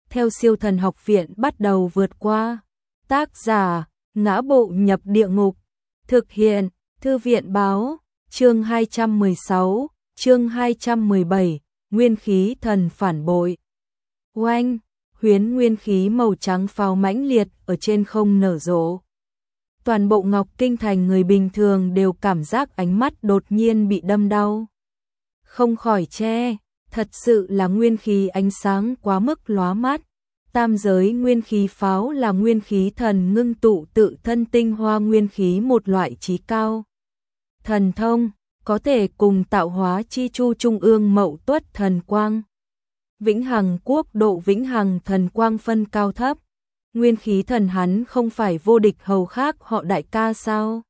theo Siêu Thần Học Viện bắt đầu vượt qua. Tác giả: Ngã Bộ Nhập Địa Ngục. Thực hiện: Thư viện báo. Chương 216, chương 217, Nguyên khí thần phản bội. Oanh, huyến nguyên khí màu trắng pháo mãnh liệt ở trên không nở rộ. Toàn bộ Ngọc Kinh Thành người bình thường đều cảm giác ánh mắt đột nhiên bị đâm đau. Không khỏi che, thật sự là nguyên khí ánh sáng quá mức lóa mắt. Tam giới nguyên khí pháo là nguyên khí thần ngưng tụ tự thân tinh hoa nguyên khí một loại chí cao. Thần thông, có thể cùng tạo hóa chi chu trung ương Mậu Tuất thần quang. Vĩnh Hằng quốc độ Vĩnh Hằng thần quang phân cao thấp. Nguyên khí thần hắn không phải vô địch hầu khác họ Đại ca sao?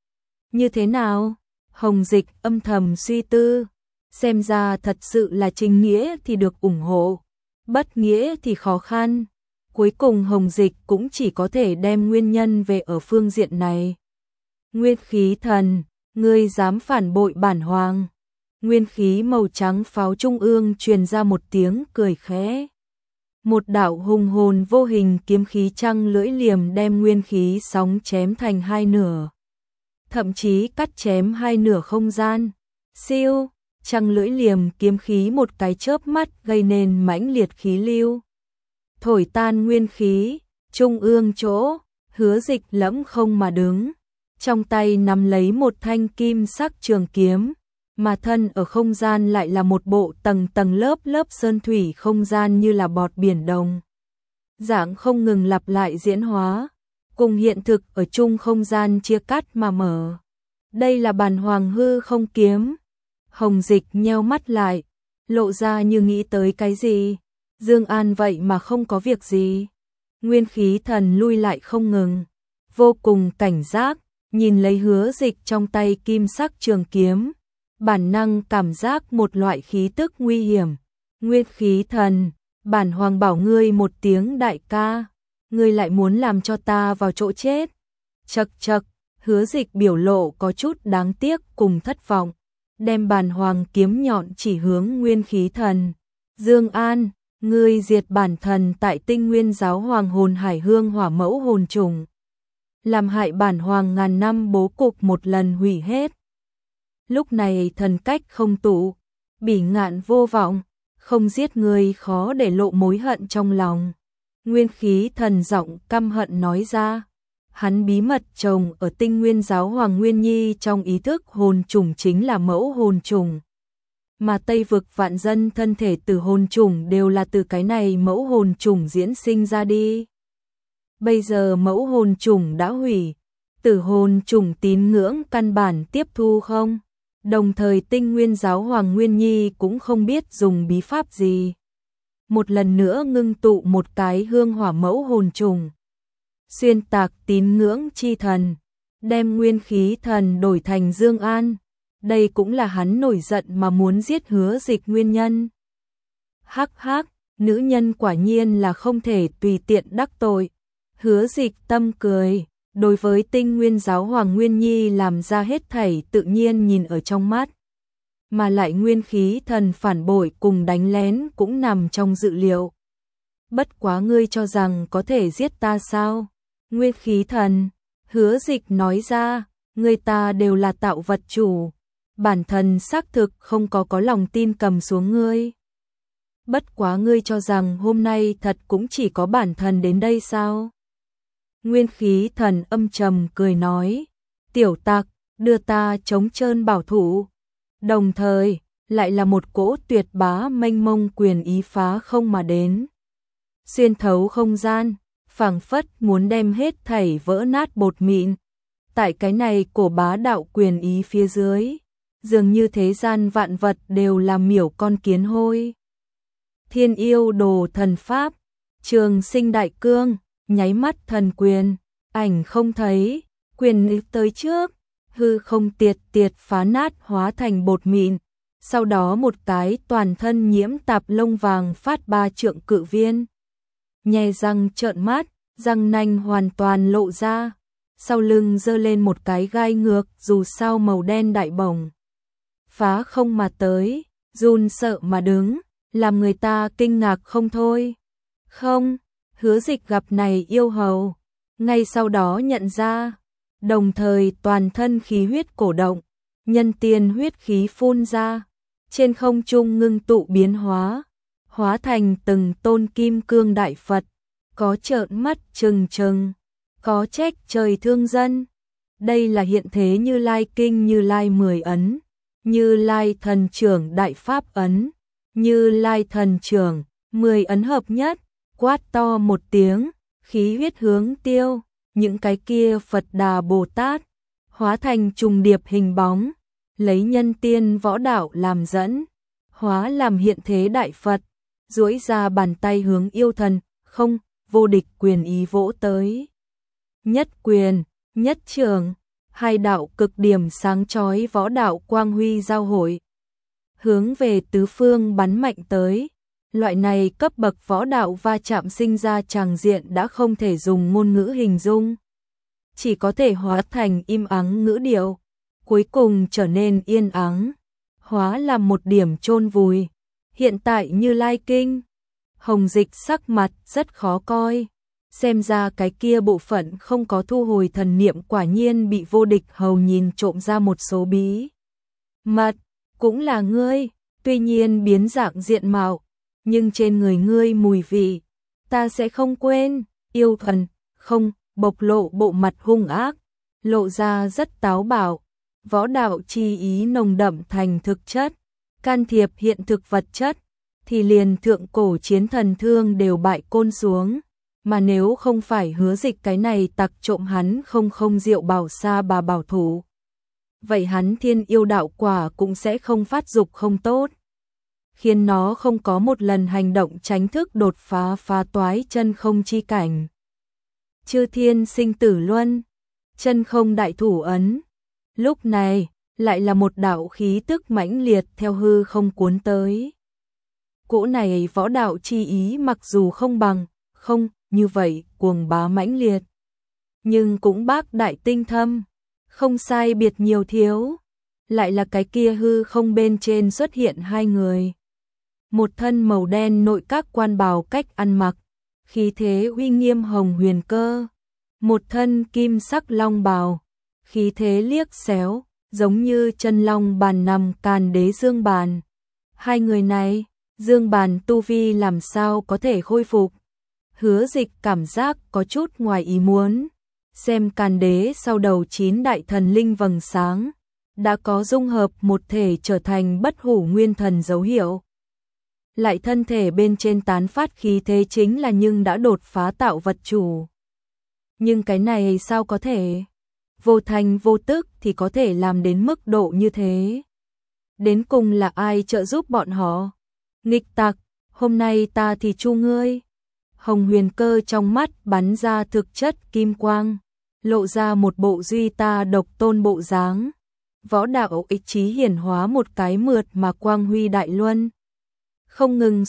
Như thế nào? Hồng Dịch âm thầm suy tư. Xem ra thật sự là chính nghĩa thì được ủng hộ, bất nghĩa thì khó khăn. Cuối cùng Hồng Dịch cũng chỉ có thể đem nguyên nhân về ở phương diện này. Nguyên khí thần, ngươi dám phản bội bản hoàng. Nguyên khí màu trắng pháo trung ương truyền ra một tiếng cười khẽ. Một đạo hùng hồn vô hình kiếm khí trăng lưỡi liềm đem nguyên khí sóng chém thành hai nửa. Thậm chí cắt chém hai nửa không gian. Siêu, trăng lưỡi liềm kiếm khí một cái chớp mắt gây nên mãnh liệt khí lưu. Thổi tan nguyên khí, trung ương chỗ, Hứa Dịch lẫm không mà đứng. Trong tay nắm lấy một thanh kim sắc trường kiếm, mà thân ở không gian lại là một bộ tầng tầng lớp lớp sơn thủy không gian như là bọt biển đồng. Dạng không ngừng lặp lại diễn hóa, cùng hiện thực ở chung không gian chia cắt mà mở. Đây là bản hoàng hư không kiếm. Hồng Dịch nheo mắt lại, lộ ra như nghĩ tới cái gì. Dương An vậy mà không có việc gì. Nguyên khí thần lui lại không ngừng, vô cùng cảnh giác, nhìn lấy Hứa Dịch trong tay kim sắc trường kiếm. Bản năng cảm giác một loại khí tức nguy hiểm. Nguyên khí thần, bản hoàng bảo ngươi một tiếng đại ca, ngươi lại muốn làm cho ta vào chỗ chết. Chậc chậc, Hứa Dịch biểu lộ có chút đáng tiếc cùng thất vọng, đem bản hoàng kiếm nhọn chỉ hướng nguyên khí thần. Dương An, ngươi diệt bản thần tại Tinh Nguyên giáo hoàng hồn hải hương hỏa mẫu hồn trùng, làm hại bản hoàng ngàn năm bố cục một lần hủy hết. Lúc này thần cách không tụ, bỉ ngạn vô vọng, không giết người khó để lộ mối hận trong lòng. Nguyên khí thần giọng căm hận nói ra. Hắn bí mật trồng ở Tinh Nguyên giáo hoàng Nguyên Nhi trong ý thức hồn trùng chính là mẫu hồn trùng. Mà Tây vực vạn dân thân thể từ hồn trùng đều là từ cái này mẫu hồn trùng diễn sinh ra đi. Bây giờ mẫu hồn trùng đã hủy, tử hồn trùng tín ngưỡng căn bản tiếp thu không? Đồng thời Tinh Nguyên giáo hoàng Nguyên Nhi cũng không biết dùng bí pháp gì. Một lần nữa ngưng tụ một cái hương hỏa mẫu hồn trùng. Xuyên tạc tín ngưỡng chi thần, đem nguyên khí thần đổi thành Dương An. Đây cũng là hắn nổi giận mà muốn giết Hứa Dịch nguyên nhân. Hắc hắc, nữ nhân quả nhiên là không thể tùy tiện đắc tội. Hứa Dịch tâm cười, đối với Tinh Nguyên giáo hoàng Nguyên Nhi làm ra hết thảy tự nhiên nhìn ở trong mắt. Mà lại nguyên khí thần phản bội cùng đánh lén cũng nằm trong dự liệu. Bất quá ngươi cho rằng có thể giết ta sao? Nguyên khí thần, Hứa Dịch nói ra, người ta đều là tạo vật chủ. Bản thân xác thực không có lòng tin cầm xuống ngươi. Bất quá ngươi cho rằng hôm nay thật cũng chỉ có bản thân đến đây sao? Nguyên khí thần âm trầm cười nói, tiểu tặc, đưa ta chống trơn bảo thủ. Đồng thời, lại là một cỗ tuyệt bá mênh mông quyền ý phá không mà đến. Xuyên thấu không gian, phảng phất muốn đem hết thảy vỡ nát bột mịn. Tại cái này cổ bá đạo quyền ý phía dưới, dường như thế gian vạn vật đều là miểu con kiến hôi. Thiên yêu đồ thần pháp, Trường Sinh đại cương, nháy mắt thần quyền, ảnh không thấy, quyền tới trước, hư không tiệt tiệt phá nát hóa thành bột mịn. Sau đó một cái toàn thân nhiễm tạp lông vàng phát 3 trượng cự viên. Nhe răng trợn mắt, răng nanh hoàn toàn lộ ra. Sau lưng giơ lên một cái gai ngược dù sao màu đen đại bổng. Phá không mà tới, run sợ mà đứng, làm người ta kinh ngạc không thôi. Không, Hứa Dịch gặp này yêu hầu, ngay sau đó nhận ra, đồng thời toàn thân khí huyết cổ động, nhân tiên huyết khí phun ra, trên không trung ngưng tụ biến hóa thành từng tôn kim cương đại Phật, có trợn mắt trừng trừng, có trách trời thương dân. Đây là hiện thế Như Lai kinh, Như Lai 10 ấn, Như Lai thần trưởng đại pháp ấn, Như Lai thần trưởng 10 ấn hợp nhất, quát to một tiếng, khí huyết hướng tiêu, những cái kia Phật Đà Bồ Tát hóa thành trùng điệp hình bóng, lấy nhân tiên võ đạo làm dẫn, hóa làm hiện thế đại Phật, duỗi ra bàn tay hướng yêu thần, không, vô địch quyền ý vỗ tới. Nhất quyền, nhất trường, hai đạo cực điểm sáng chói võ đạo quang huy giao hội, hướng về tứ phương bắn mạnh tới. Loại này cấp bậc võ đạo va chạm sinh ra tràng diện đã không thể dùng ngôn ngữ hình dung, chỉ có thể hóa thành im ắng ngữ điệu, cuối cùng trở nên yên ắng, hóa làm một điểm chôn vùi. Hiện tại Như Lai kinh, Hồng Dịch sắc mặt rất khó coi, xem ra cái kia bộ phận không có thu hồi thần niệm quả nhiên bị vô địch hầu nhìn trộm ra một số bí mật, cũng là ngươi, tuy nhiên biến dạng diện mạo, nhưng trên người ngươi mùi vị, ta sẽ không quên. Yêu thần, không, bộc lộ bộ mặt hung ác, lộ ra rất táo bạo, võ đạo chi ý nồng đậm thành thực chất, can thiệp hiện thực vật chất, thì liền thượng cổ chiến thần thương đều bại côn xuống, mà nếu không phải Hứa Dịch cái này tặc trộm hắn không diệu bảo sa bà bảo thủ, vậy hắn thiên yêu đạo quả cũng sẽ không phát dục không tốt, khiến nó không có một lần hành động tránh thức đột phá phá toái chân không chi cảnh. Chư thiên sinh tử luân, chân không đại thủ ấn. Lúc này, lại là một đạo khí tức mãnh liệt theo hư không cuốn tới. Cỗ này võ đạo chi ý mặc dù không bằng, không như vậy cuồng bá mãnh liệt, nhưng cũng bác đại tinh thâm, không sai biệt nhiều thiếu. Lại là cái kia hư không bên trên xuất hiện hai người. Một thân màu đen nội các quan bào cách ăn mặc, khí thế uy nghiêm Hồng Huyền Cơ. Một thân kim sắc long bào, khí thế liếc xéo, giống như chân long bàn nằm Càn Đế Dương Bàn. Hai người này, Dương Bàn tu vi làm sao có thể khôi phục? Hứa Dịch cảm giác có chút ngoài ý muốn. Xem Càn Đế sau đầu 9 đại thần linh vầng sáng, đã có dung hợp một thể trở thành bất hủ nguyên thần dấu hiệu. Lại thân thể bên trên tán phát khí thế chính là nhưng đã đột phá tạo vật chủ. Nhưng cái này sao có thể? Vô thành vô tức thì có thể làm đến mức độ như thế. Đến cùng là ai trợ giúp bọn họ? Nghịch tặc, hôm nay ta thì chu ngươi. Hồng Huyền Cơ trong mắt bắn ra thực chất kim quang, lộ ra một bộ duy ta độc tôn bộ dáng. Võ đạo ý chí hiển hóa một cái mượt mà quang huy đại luân, không ngừng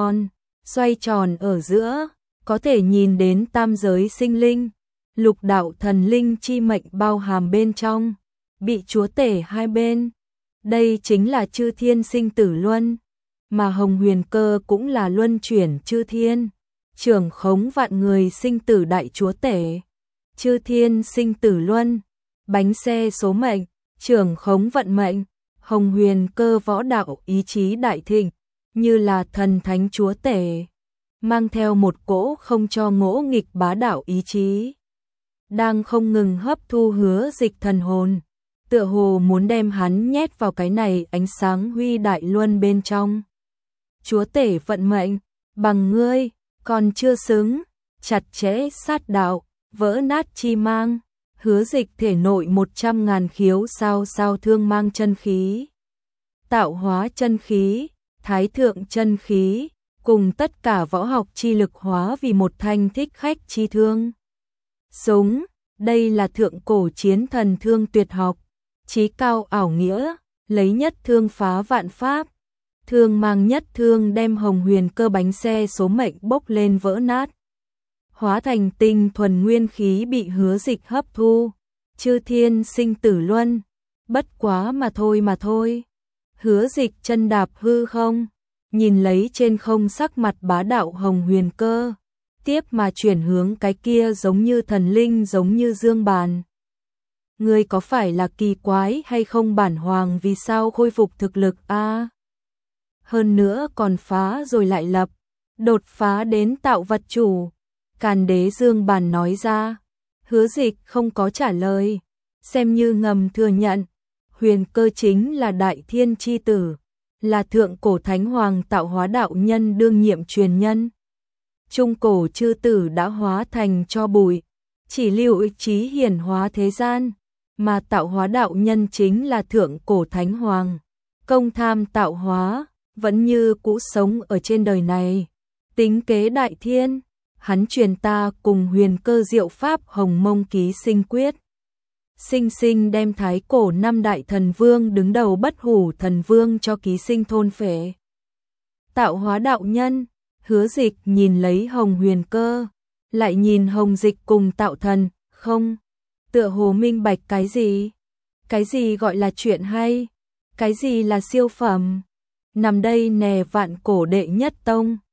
xoay tròn ở giữa, có thể nhìn đến tam giới sinh linh, lục đạo thần linh chi mệnh bao hàm bên trong, bị chúa tể hai bên. Đây chính là chư thiên sinh tử luân, mà Hồng Huyền Cơ cũng là luân chuyển chư thiên, trưởng khống vạn người sinh tử đại chúa tể. Chư thiên sinh tử luân, bánh xe số mệnh, trưởng khống vận mệnh. Hồng Huyền Cơ võ đạo ý chí đại thịnh, như là thần thánh chúa tể, mang theo một cỗ không cho ngỗ nghịch bá đạo ý chí, đang không ngừng hấp thu Hứa Dịch thần hồn, tựa hồ muốn đem hắn nhét vào cái này ánh sáng huy đại luân bên trong. Chúa tể vận mệnh, bằng ngươi, còn chưa xứng, chặt chẽ sát đạo, vỡ nát chi mang. Hứa Dịch thể nội 100.000 khiếu sao thương mang chân khí, tạo hóa chân khí, thái thượng chân khí, cùng tất cả võ học chi lực hóa vì một thanh thích khách chi thương. Súng, đây là thượng cổ chiến thần thương tuyệt học, chí cao ảo nghĩa, lấy nhất thương phá vạn pháp. Thương mang nhất thương đem Hồng Huyền Cơ bánh xe số mệnh bốc lên vỡ nát, hóa thành tinh thuần nguyên khí bị Hứa Dịch hấp thu. Chư thiên sinh tử luân, bất quá mà thôi. Hứa Dịch chân đạp hư không, nhìn lấy trên không sắc mặt bá đạo Hồng Huyền Cơ, tiếp mà chuyển hướng cái kia giống như thần linh giống như Dương Bàn. Ngươi có phải là kỳ quái hay không, bản hoàng vì sao khôi phục thực lực a? Hơn nữa còn phá rồi lại lập, đột phá đến tạo vật chủ. Càn đế Dương Bàn nói ra. Hứa Dịch không có trả lời, xem như ngầm thừa nhận, Huyền Cơ chính là đại thiên chi tử, là thượng cổ thánh hoàng tạo hóa đạo nhân đương nhiệm truyền nhân. Trung cổ chư tử đã hóa thành cho bụi, chỉ lưu ý chí hiển hóa thế gian, mà tạo hóa đạo nhân chính là thượng cổ thánh hoàng, công tham tạo hóa, vẫn như cũ sống ở trên đời này, tính kế đại thiên. Hắn truyền ta cùng Huyền Cơ diệu pháp Hồng Mông Ký Sinh Quyết. Sinh sinh đem thái cổ năm đại thần vương đứng đầu Bất Hủ thần vương cho ký sinh thôn phệ. Tạo hóa đạo nhân, Hứa Dịch nhìn lấy Hồng Huyền Cơ, lại nhìn Hồng Dịch cùng tạo thần, không, tựa hồ minh bạch cái gì? Cái gì gọi là chuyện hay? Cái gì là siêu phẩm? Nằm đây nè vạn cổ đệ nhất tông.